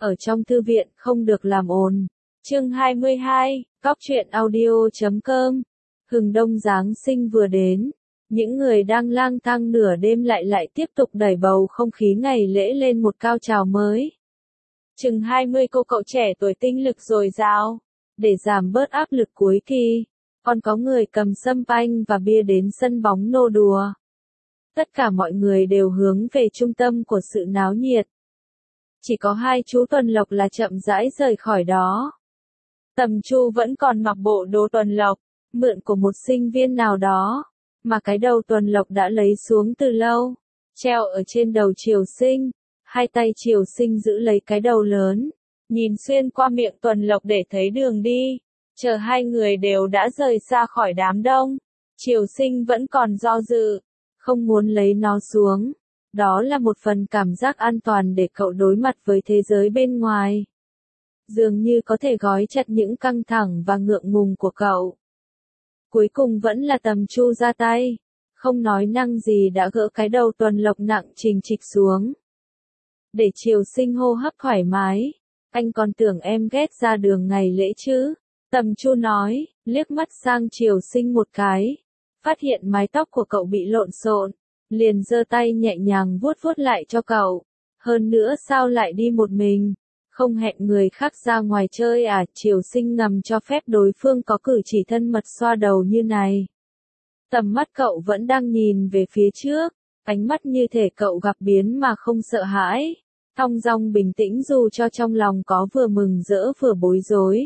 ở trong thư viện không được làm ồn. Chương 22, Cóc truyện audio.com. Hừng đông Giáng sinh vừa đến, những người đang lang thang nửa đêm lại tiếp tục đẩy bầu không khí ngày lễ lên một cao trào mới. Chừng 20 cô cậu trẻ tuổi tinh lực dồi dào, để giảm bớt áp lực cuối kỳ, còn có người cầm sâm panh và bia đến sân bóng nô đùa. Tất cả mọi người đều hướng về trung tâm của sự náo nhiệt. Chỉ có hai chú Tuần Lộc là chậm rãi rời khỏi đó. Tầm Chu vẫn còn mặc bộ đồ Tuần Lộc, mượn của một sinh viên nào đó, mà cái đầu Tuần Lộc đã lấy xuống từ lâu, treo ở trên đầu Triều Sinh, hai tay Triều Sinh giữ lấy cái đầu lớn, nhìn xuyên qua miệng Tuần Lộc để thấy đường đi, chờ hai người đều đã rời xa khỏi đám đông. Triều Sinh vẫn còn do dự, không muốn lấy nó xuống. Đó là một phần cảm giác an toàn để cậu đối mặt với thế giới bên ngoài. Dường như có thể gói chặt những căng thẳng và ngượng ngùng của cậu. Cuối cùng vẫn là Tầm Chu ra tay, không nói năng gì đã gỡ cái đầu Tuần Lộc nặng trình trịch xuống. Để Triều Sinh hô hấp thoải mái, anh còn tưởng em ghét ra đường ngày lễ chứ? Tầm Chu nói, liếc mắt sang Triều Sinh một cái, phát hiện mái tóc của cậu bị lộn xộn, liền giơ tay nhẹ nhàng vuốt vuốt lại cho cậu. Hơn nữa sao lại đi một mình? Không hẹn người khác ra ngoài chơi à? Triều Sinh ngầm cho phép đối phương có cử chỉ thân mật xoa đầu như này. Tầm mắt cậu vẫn đang nhìn về phía trước, ánh mắt như thể cậu gặp biến mà không sợ hãi, thong dong bình tĩnh dù cho trong lòng có vừa mừng rỡ vừa bối rối.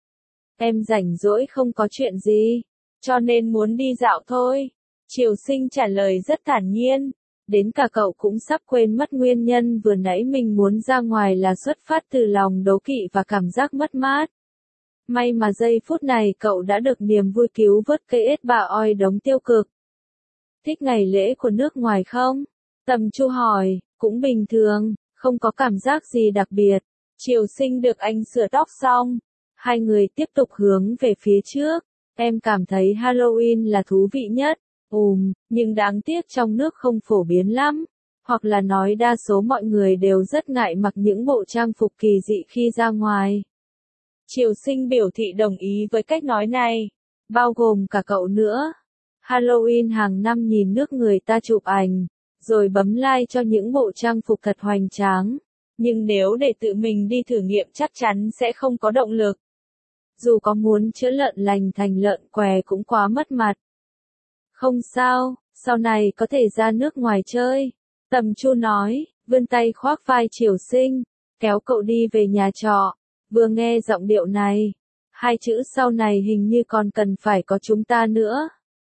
Em rảnh rỗi không có chuyện gì, cho nên muốn đi dạo thôi. Triều Sinh trả lời rất thản nhiên, đến cả cậu cũng sắp quên mất nguyên nhân vừa nãy mình muốn ra ngoài là xuất phát từ lòng đố kỵ và cảm giác mất mát. May mà giây phút này cậu đã được niềm vui cứu vớt cây ết bà oi đống tiêu cực. Thích ngày lễ của nước ngoài không? Tầm Chu hỏi, cũng bình thường, không có cảm giác gì đặc biệt. Triều Sinh được anh sửa tóc xong, hai người tiếp tục hướng về phía trước. Em cảm thấy Halloween là thú vị nhất. Nhưng đáng tiếc trong nước không phổ biến lắm, hoặc là nói đa số mọi người đều rất ngại mặc những bộ trang phục kỳ dị khi ra ngoài. Triều Sinh biểu thị đồng ý với cách nói này, bao gồm cả cậu nữa. Halloween hàng năm nhìn nước người ta chụp ảnh, rồi bấm like cho những bộ trang phục thật hoành tráng, nhưng nếu để tự mình đi thử nghiệm chắc chắn sẽ không có động lực. Dù có muốn chữa lợn lành thành lợn què cũng quá mất mặt. Không sao, sau này có thể ra nước ngoài chơi. Tầm Chu nói, vươn tay khoác vai Triều Sinh, kéo cậu đi về nhà trọ. Vừa nghe giọng điệu này, hai chữ sau này hình như còn cần phải có chúng ta nữa.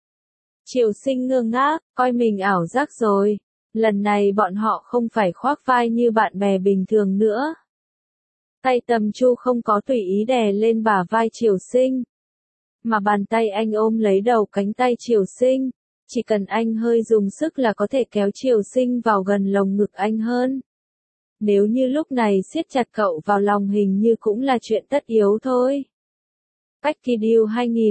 Triều Sinh ngơ ngác, coi mình ảo giác rồi. Lần này bọn họ không phải khoác vai như bạn bè bình thường nữa. Tay Tầm Chu không có tùy ý đè lên bả vai Triều Sinh, mà bàn tay anh ôm lấy đầu cánh tay Triều Sinh, chỉ cần anh hơi dùng sức là có thể kéo Triều Sinh vào gần lồng ngực anh hơn. Nếu như lúc này siết chặt cậu vào lòng hình như cũng là chuyện tất yếu thôi. Packidil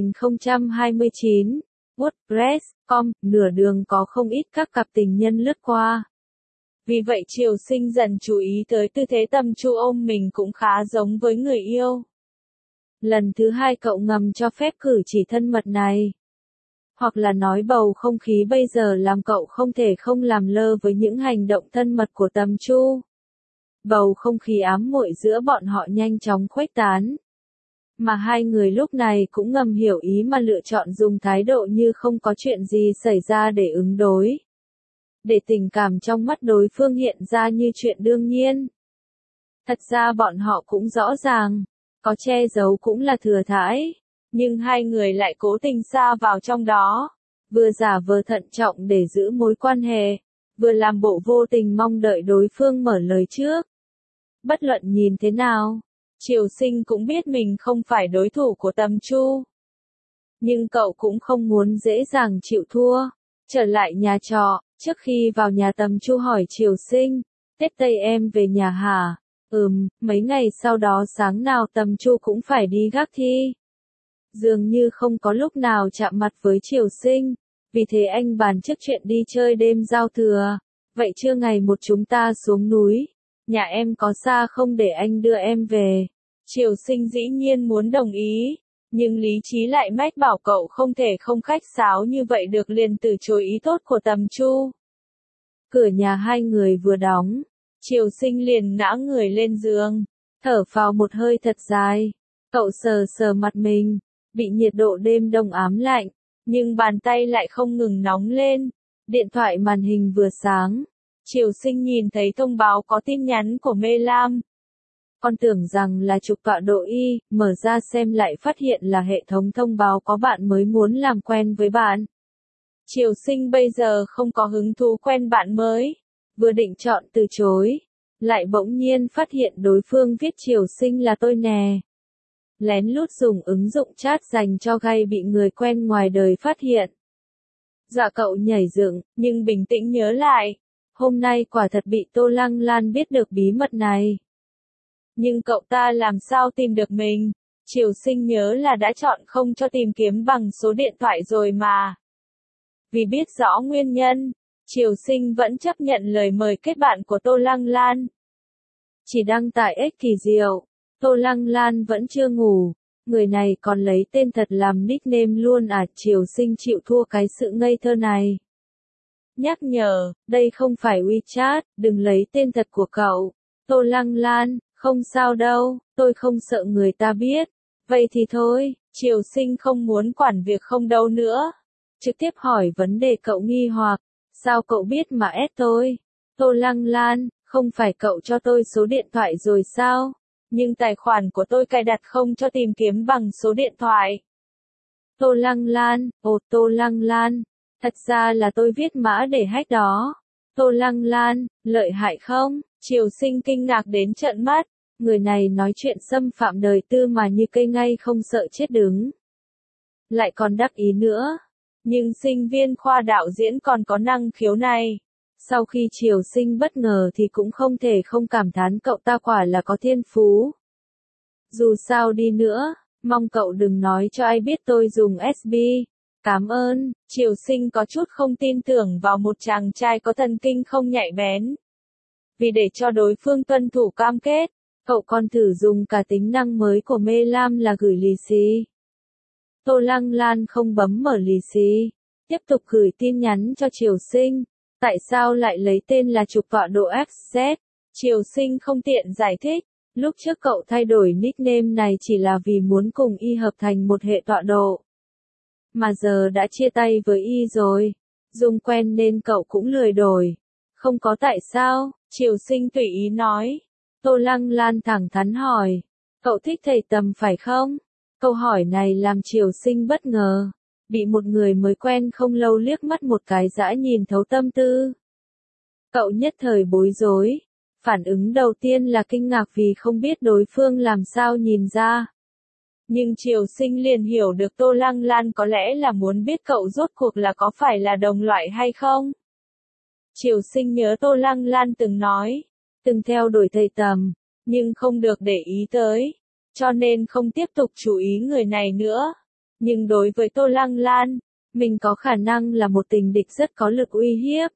2029, WordPress.com, nửa đường có không ít các cặp tình nhân lướt qua. Vì vậy Triều Sinh dần chú ý tới tư thế Tầm Chu ôm mình cũng khá giống với người yêu. Lần thứ hai cậu ngầm cho phép cử chỉ thân mật này. Hoặc là nói bầu không khí bây giờ làm cậu không thể không làm lơ với những hành động thân mật của Tầm Chu. Bầu không khí ám muội giữa bọn họ nhanh chóng khuếch tán. Mà hai người lúc này cũng ngầm hiểu ý mà lựa chọn dùng thái độ như không có chuyện gì xảy ra để ứng đối. Để tình cảm trong mắt đối phương hiện ra như chuyện đương nhiên. Thật ra bọn họ cũng rõ ràng, có che giấu cũng là thừa thãi, nhưng hai người lại cố tình sa vào trong đó, vừa giả vờ thận trọng để giữ mối quan hệ, vừa làm bộ vô tình mong đợi đối phương mở lời trước. Bất luận nhìn thế nào, Triều Sinh cũng biết mình không phải đối thủ của Tầm Chu. Nhưng cậu cũng không muốn dễ dàng chịu thua. Trở lại nhà trọ, trước khi vào nhà Tầm Chu hỏi Triều Sinh, Tết Tây em về nhà hả? Mấy ngày sau đó sáng nào Tầm Chu cũng phải đi gác thi. Dường như không có lúc nào chạm mặt với Triều Sinh, vì thế anh bàn trước chuyện đi chơi đêm giao thừa. Vậy trưa ngày một chúng ta xuống núi, nhà em có xa không để anh đưa em về? Triều Sinh dĩ nhiên muốn đồng ý, nhưng lý trí lại mách bảo cậu không thể không khách sáo như vậy được, liền từ chối ý tốt của Tầm Chu. Cửa nhà hai người vừa đóng, Triều Sinh liền ngã người lên giường, thở phào một hơi thật dài. Cậu sờ sờ mặt mình, bị nhiệt độ đêm đông ám lạnh, nhưng bàn tay lại không ngừng nóng lên. Điện thoại màn hình vừa sáng, Triều Sinh nhìn thấy thông báo có tin nhắn của Mê Lam. Con tưởng rằng là trục tọa độ Y, mở ra xem lại phát hiện là hệ thống thông báo có bạn mới muốn làm quen với bạn. Triều Sinh bây giờ không có hứng thú quen bạn mới, vừa định chọn từ chối, lại bỗng nhiên phát hiện đối phương viết Triều Sinh là tôi nè. Lén lút dùng ứng dụng chat dành cho gay bị người quen ngoài đời phát hiện. Dạ cậu nhảy dựng, nhưng bình tĩnh nhớ lại, hôm nay quả thật bị Tô Lăng Lan biết được bí mật này. Nhưng cậu ta làm sao tìm được mình? Triều Sinh nhớ là đã chọn không cho tìm kiếm bằng số điện thoại rồi mà. Vì biết rõ nguyên nhân, Triều Sinh vẫn chấp nhận lời mời kết bạn của Tô Lăng Lan. Chỉ đăng tải X kỳ diệu, Tô Lăng Lan vẫn chưa ngủ, người này còn lấy tên thật làm nickname luôn à? Triều Sinh chịu thua cái sự ngây thơ này. Nhắc nhở, đây không phải WeChat, đừng lấy tên thật của cậu. Tô Lăng Lan, không sao đâu, tôi không sợ người ta biết. Vậy thì thôi, Triều Sinh không muốn quản việc không đâu nữa. Trực tiếp hỏi vấn đề cậu nghi hoặc, sao cậu biết mà ép tôi? Tô Lăng Lan, không phải cậu cho tôi số điện thoại rồi sao? Nhưng tài khoản của tôi cài đặt không cho tìm kiếm bằng số điện thoại. Tô Lăng Lan, Tô Lăng Lan, thật ra là tôi viết mã để hack đó. Tô Lăng Lan, lợi hại không? Triều Sinh kinh ngạc đến trợn mắt, người này nói chuyện xâm phạm đời tư mà như cây ngay không sợ chết đứng. Lại còn đắc ý nữa. Nhưng sinh viên khoa đạo diễn còn có năng khiếu này. Sau khi Triều Sinh bất ngờ thì cũng không thể không cảm thán cậu ta quả là có thiên phú. Dù sao đi nữa, mong cậu đừng nói cho ai biết tôi dùng SB. Cảm ơn. Triều Sinh có chút không tin tưởng vào một chàng trai có thần kinh không nhạy bén. Vì để cho đối phương tuân thủ cam kết, cậu còn thử dùng cả tính năng mới của Mê Lam là gửi lì xì. Tô Lăng Lan không bấm mở lì xì, tiếp tục gửi tin nhắn cho Triều Sinh. Tại sao lại lấy tên là trục tọa độ XZ? Triều Sinh không tiện giải thích, lúc trước cậu thay đổi nickname này chỉ là vì muốn cùng Y hợp thành một hệ tọa độ. Mà giờ đã chia tay với Y rồi, dùng quen nên cậu cũng lười đổi. Không có tại sao, Triều Sinh tùy ý nói. Tô Lăng Lan thẳng thắn hỏi, cậu thích thầy Tầm phải không? Câu hỏi này làm Triều Sinh bất ngờ, bị một người mới quen không lâu liếc mắt một cái dã nhìn thấu tâm tư. Cậu nhất thời bối rối, phản ứng đầu tiên là kinh ngạc vì không biết đối phương làm sao nhìn ra. Nhưng Triều Sinh liền hiểu được Tô Lăng Lan có lẽ là muốn biết cậu rốt cuộc là có phải là đồng loại hay không. Triều Sinh nhớ Tô Lăng Lan từng nói, từng theo đuổi thầy Tầm, nhưng không được để ý tới, cho nên không tiếp tục chú ý người này nữa. Nhưng đối với Tô Lăng Lan, mình có khả năng là một tình địch rất có lực uy hiếp.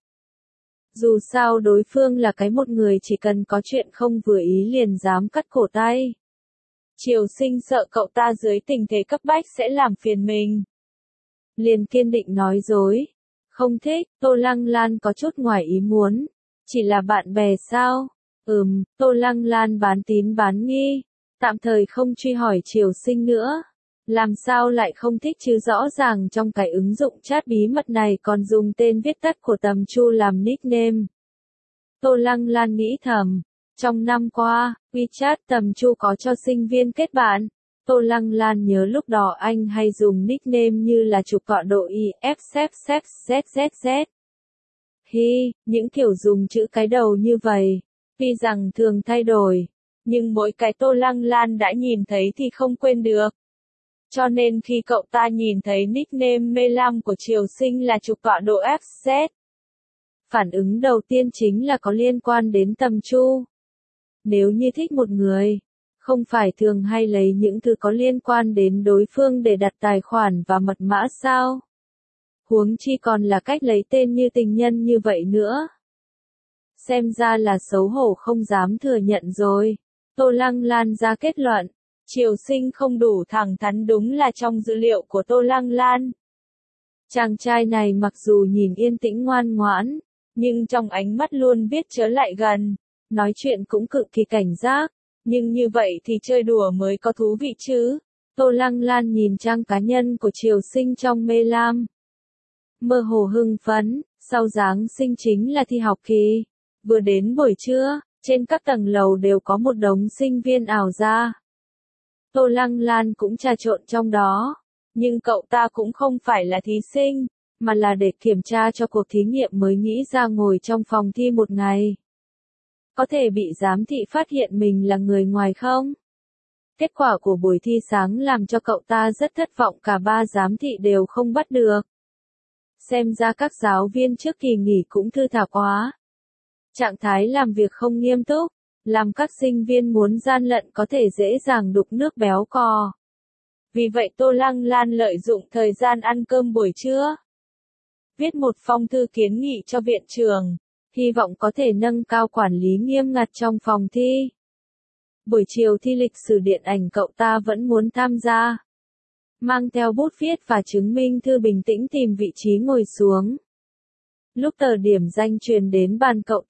Dù sao đối phương là cái một người chỉ cần có chuyện không vừa ý liền dám cắt cổ tay. Triều Sinh sợ cậu ta dưới tình thế cấp bách sẽ làm phiền mình. Liền kiên định nói dối. Không thích, Tô Lăng Lan có chút ngoài ý muốn. Chỉ là bạn bè sao? Tô Lăng Lan bán tín bán nghi. Tạm thời không truy hỏi Triều Sinh nữa. Làm sao lại không thích chứ, rõ ràng trong cái ứng dụng chat bí mật này còn dùng tên viết tắt của Tầm Chu làm nickname. Tô Lăng Lan nghĩ thầm. Trong năm qua, WeChat Tầm Chu có cho sinh viên kết bạn. Tô Lăng Lan nhớ lúc đó anh hay dùng nickname như là trục tọa độ Y, F, Z, Z, Z, Z. Những kiểu dùng chữ cái đầu như vậy, tuy rằng thường thay đổi, nhưng mỗi cái Tô Lăng Lan đã nhìn thấy thì không quên được. Cho nên khi cậu ta nhìn thấy nickname Mê Lam của Triều Sinh là trục tọa độ FZ, phản ứng đầu tiên chính là có liên quan đến Tầm Chu. Nếu như thích một người, không phải thường hay lấy những thứ có liên quan đến đối phương để đặt tài khoản và mật mã sao? Huống chi còn là cách lấy tên như tình nhân như vậy nữa. Xem ra là xấu hổ không dám thừa nhận rồi. Tô Lăng Lan ra kết luận. Triều Sinh không đủ thẳng thắn đúng là trong dữ liệu của Tô Lăng Lan. Chàng trai này mặc dù nhìn yên tĩnh ngoan ngoãn, nhưng trong ánh mắt luôn biết chớ lại gần, nói chuyện cũng cực kỳ cảnh giác, nhưng như vậy thì chơi đùa mới có thú vị chứ. Tô Lăng Lan nhìn trang cá nhân của Triều Sinh trong mê lam. Mơ hồ hưng phấn, sau Giáng sinh chính là thi học kỳ. Vừa đến buổi trưa, trên các tầng lầu đều có một đống sinh viên ảo ra. Tô Lăng Lan cũng trà trộn trong đó. Nhưng cậu ta cũng không phải là thí sinh, mà là để kiểm tra cho cuộc thí nghiệm mới nghĩ ra ngồi trong phòng thi một ngày. Có thể bị giám thị phát hiện mình là người ngoài không? Kết quả của buổi thi sáng làm cho cậu ta rất thất vọng, cả ba giám thị đều không bắt được. Xem ra các giáo viên trước kỳ nghỉ cũng thư thả quá. Trạng thái làm việc không nghiêm túc, làm các sinh viên muốn gian lận có thể dễ dàng đục nước béo cò. Vì vậy Tô Lăng Lan lợi dụng thời gian ăn cơm buổi trưa, viết một phong thư kiến nghị cho viện trưởng, hy vọng có thể nâng cao quản lý nghiêm ngặt trong phòng thi. Buổi chiều thi lịch sử điện ảnh cậu ta vẫn muốn tham gia. Mang theo bút viết và chứng minh thư bình tĩnh tìm vị trí ngồi xuống. Lúc tờ điểm danh truyền đến bàn cậu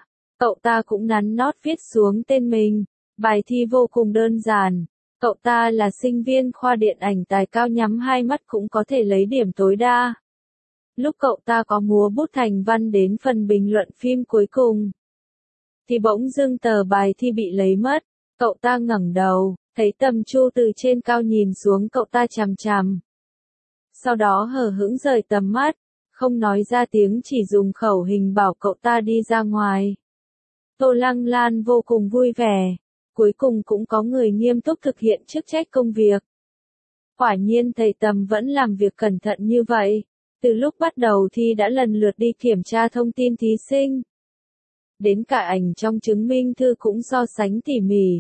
ta cũng nắn nót viết xuống tên mình. Bài thi vô cùng đơn giản. Cậu ta là sinh viên khoa điện ảnh tài cao, nhắm hai mắt cũng có thể lấy điểm tối đa. Lúc cậu ta có múa bút thành văn đến phần bình luận phim cuối cùng, thì bỗng dưng tờ bài thi bị lấy mất. Cậu ta ngẩng đầu, thấy Tầm Chu từ trên cao nhìn xuống cậu ta chằm chằm. Sau đó hờ hững rời tầm mắt, không nói ra tiếng, chỉ dùng khẩu hình bảo cậu ta đi ra ngoài. Tô Lăng Lan vô cùng vui vẻ. Cuối cùng cũng có người nghiêm túc thực hiện chức trách công việc. Quả nhiên thầy Tầm vẫn làm việc cẩn thận như vậy. Từ lúc bắt đầu thi đã lần lượt đi kiểm tra thông tin thí sinh. Đến cả ảnh trong chứng minh thư cũng so sánh tỉ mỉ.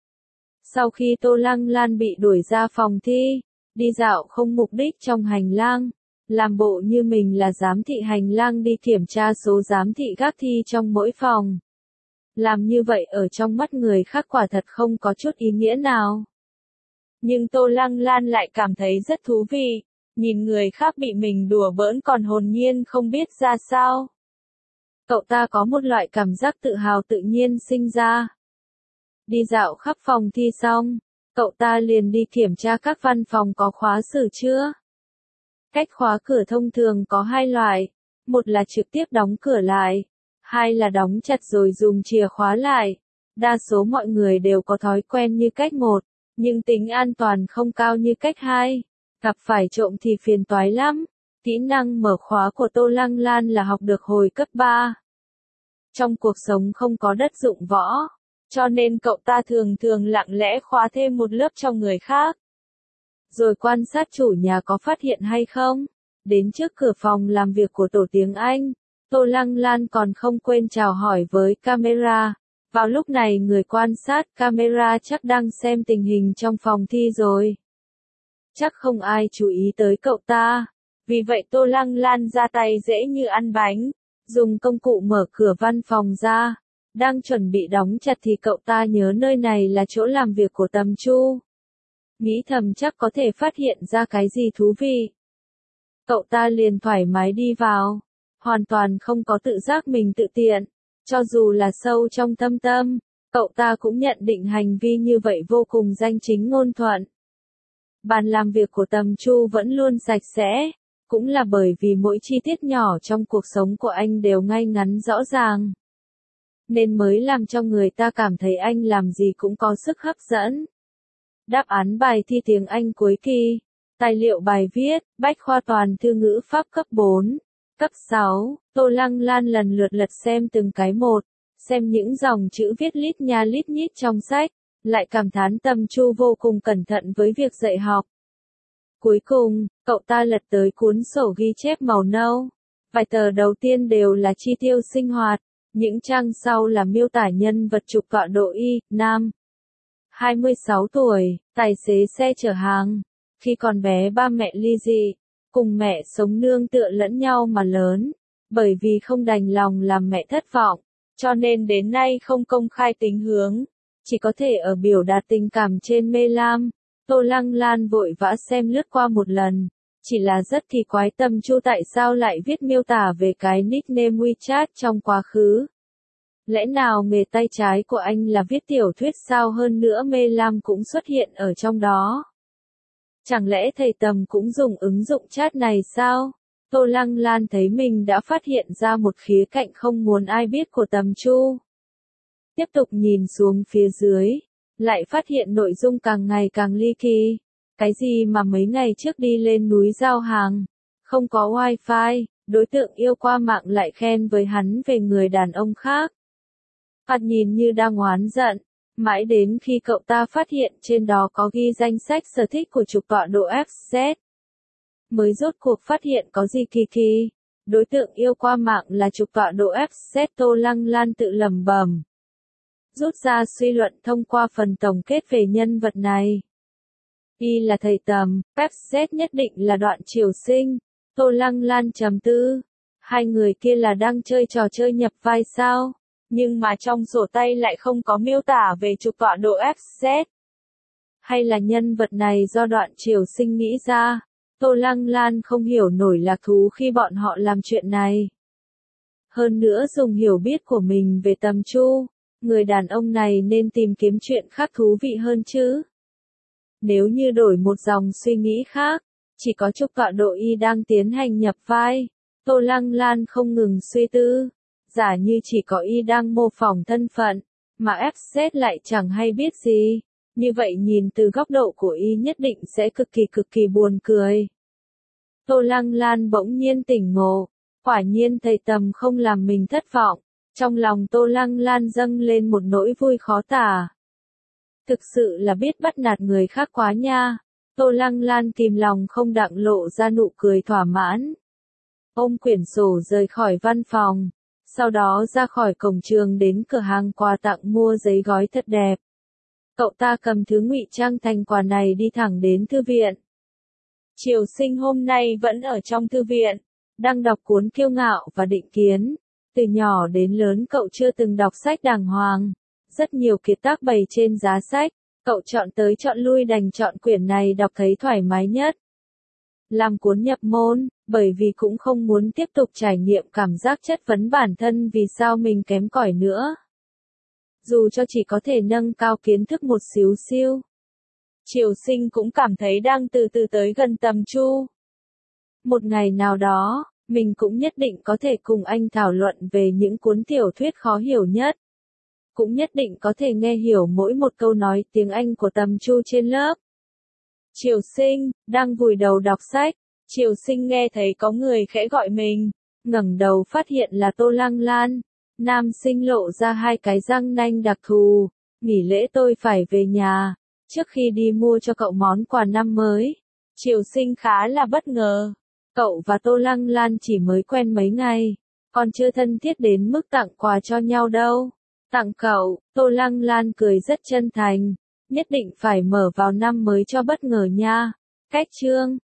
Sau khi Tô Lăng Lan bị đuổi ra phòng thi, đi dạo không mục đích trong hành lang, làm bộ như mình là giám thị hành lang đi kiểm tra số giám thị gác thi trong mỗi phòng. Làm như vậy ở trong mắt người khác quả thật không có chút ý nghĩa nào. Nhưng Tô Lăng Lan lại cảm thấy rất thú vị, nhìn người khác bị mình đùa bỡn còn hồn nhiên không biết ra sao. Cậu ta có một loại cảm giác tự hào tự nhiên sinh ra. Đi dạo khắp phòng thi xong, cậu ta liền đi kiểm tra các văn phòng có khóa sửa chưa. Cách khóa cửa thông thường có hai loại, một là trực tiếp đóng cửa lại, hai là đóng chặt rồi dùng chìa khóa lại. Đa số mọi người đều có thói quen như cách một, nhưng tính an toàn không cao như cách hai. Gặp phải trộm thì phiền toái lắm. Kỹ năng mở khóa của Tô Lăng Lan là học được hồi cấp 3. Trong cuộc sống không có đất dụng võ, cho nên cậu ta thường thường lặng lẽ khóa thêm một lớp cho người khác. Rồi quan sát chủ nhà có phát hiện hay không. Đến trước cửa phòng làm việc của tổ tiếng Anh, Tô Lăng Lan còn không quên chào hỏi với camera. Vào lúc này người quan sát camera chắc đang xem tình hình trong phòng thi rồi. Chắc không ai chú ý tới cậu ta. Vì vậy Tô Lăng Lan ra tay dễ như ăn bánh, dùng công cụ mở cửa văn phòng ra. Đang chuẩn bị đóng chặt thì cậu ta nhớ nơi này là chỗ làm việc của Tầm Chu. Nghĩ thầm chắc có thể phát hiện ra cái gì thú vị. Cậu ta liền thoải mái đi vào, hoàn toàn không có tự giác mình tự tiện. Cho dù là sâu trong thâm tâm, cậu ta cũng nhận định hành vi như vậy vô cùng danh chính ngôn thuận. Bàn làm việc của Tầm Chu vẫn luôn sạch sẽ, cũng là bởi vì mỗi chi tiết nhỏ trong cuộc sống của anh đều ngay ngắn rõ ràng. Nên mới làm cho người ta cảm thấy anh làm gì cũng có sức hấp dẫn. Đáp án bài thi tiếng Anh cuối kỳ, tài liệu bài viết, bách khoa toàn thư ngữ pháp cấp 4, cấp 6, Tô Lăng Lan lần lượt lật xem từng cái một, xem những dòng chữ viết lít nha lít nhít trong sách, lại cảm thán Tầm Chu vô cùng cẩn thận với việc dạy học. Cuối cùng, cậu ta lật tới cuốn sổ ghi chép màu nâu. Vài tờ đầu tiên đều là chi tiêu sinh hoạt, những trang sau là miêu tả nhân vật trục tọa độ Y, nam. 26 tuổi, tài xế xe chở hàng. Khi còn bé ba mẹ ly dị, cùng mẹ sống nương tựa lẫn nhau mà lớn. Bởi vì không đành lòng làm mẹ thất vọng, cho nên đến nay không công khai tính hướng, chỉ có thể ở biểu đạt tình cảm trên Mê Lam. Tô Lăng Lan vội vã xem lướt qua một lần, chỉ là rất kỳ quái Tâm Chu tại sao lại viết miêu tả về cái nickname WeChat trong quá khứ. Lẽ nào nghề tay trái của anh là viết tiểu thuyết sao, hơn nữa Mê Lam cũng xuất hiện ở trong đó. Chẳng lẽ thầy Tầm cũng dùng ứng dụng chat này sao? Tô Lăng Lan thấy mình đã phát hiện ra một khía cạnh không muốn ai biết của Tầm Chu. Tiếp tục nhìn xuống phía dưới, lại phát hiện nội dung càng ngày càng ly kỳ. Cái gì mà mấy ngày trước đi lên núi giao hàng, không có wifi, đối tượng yêu qua mạng lại khen với hắn về người đàn ông khác. Phạt nhìn như đang oán giận, mãi đến khi cậu ta phát hiện trên đó có ghi danh sách sở thích của trục tọa độ FZ. Mới rốt cuộc phát hiện có gì kỳ kỳ, đối tượng yêu qua mạng là trục tọa độ FZ. Tô Lăng Lan tự lẩm bẩm, rút ra suy luận thông qua phần tổng kết về nhân vật này. Y là thầy Tầm, FZ nhất định là Đoạn Triều Sinh. Tô Lăng Lan trầm tư, hai người kia là đang chơi trò chơi nhập vai sao? Nhưng mà trong sổ tay lại không có miêu tả về trục tọa độ FZ. Hay là nhân vật này do Đoạn Triều Sinh nghĩ ra? Tô Lăng Lan không hiểu nổi lạc thú khi bọn họ làm chuyện này. Hơn nữa dùng hiểu biết của mình về Tầm Chu, người đàn ông này nên tìm kiếm chuyện khác thú vị hơn chứ. Nếu như đổi một dòng suy nghĩ khác, chỉ có trục tọa độ Y đang tiến hành nhập vai. Tô Lăng Lan không ngừng suy tư, giả như chỉ có Y đang mô phỏng thân phận, mà FZ lại chẳng hay biết gì. Như vậy nhìn từ góc độ của Y nhất định sẽ cực kỳ buồn cười. Tô Lăng Lan bỗng nhiên tỉnh ngộ, quả nhiên thầy Tầm không làm mình thất vọng. Trong lòng Tô Lăng Lan dâng lên một nỗi vui khó tả. Thực sự là biết bắt nạt người khác quá nha. Tô Lăng Lan kìm lòng không đặng lộ ra nụ cười thỏa mãn. Ôm quyển sổ rời khỏi văn phòng, sau đó ra khỏi cổng trường đến cửa hàng quà tặng mua giấy gói thật đẹp. Cậu ta cầm thứ ngụy trang thành quà này đi thẳng đến thư viện. Triều Sinh hôm nay vẫn ở trong thư viện, đang đọc cuốn Kiêu Ngạo và Định Kiến. Từ nhỏ đến lớn cậu chưa từng đọc sách đàng hoàng. Rất nhiều kiệt tác bày trên giá sách, cậu chọn tới chọn lui đành chọn quyển này đọc thấy thoải mái nhất. Làm cuốn nhập môn, bởi vì cũng không muốn tiếp tục trải nghiệm cảm giác chất vấn bản thân vì sao mình kém cỏi nữa. Dù cho chỉ có thể nâng cao kiến thức một xíu xiu. Triều Sinh cũng cảm thấy đang từ từ tới gần Tầm Chu. Một ngày nào đó, mình cũng nhất định có thể cùng anh thảo luận về những cuốn tiểu thuyết khó hiểu nhất. Cũng nhất định có thể nghe hiểu mỗi một câu nói tiếng Anh của Tầm Chu trên lớp. Triều Sinh, đang vùi đầu đọc sách. Triều Sinh nghe thấy có người khẽ gọi mình, ngẩng đầu phát hiện là Tô Lăng Lan. Nam sinh lộ ra hai cái răng nanh đặc thù. Nghỉ lễ tôi phải về nhà, trước khi đi mua cho cậu món quà năm mới. Triều Sinh khá là bất ngờ. Cậu và Tô Lăng Lan chỉ mới quen mấy ngày, còn chưa thân thiết đến mức tặng quà cho nhau đâu. Tặng cậu, Tô Lăng Lan cười rất chân thành. Nhất định phải mở vào năm mới cho bất ngờ nha. Cách chương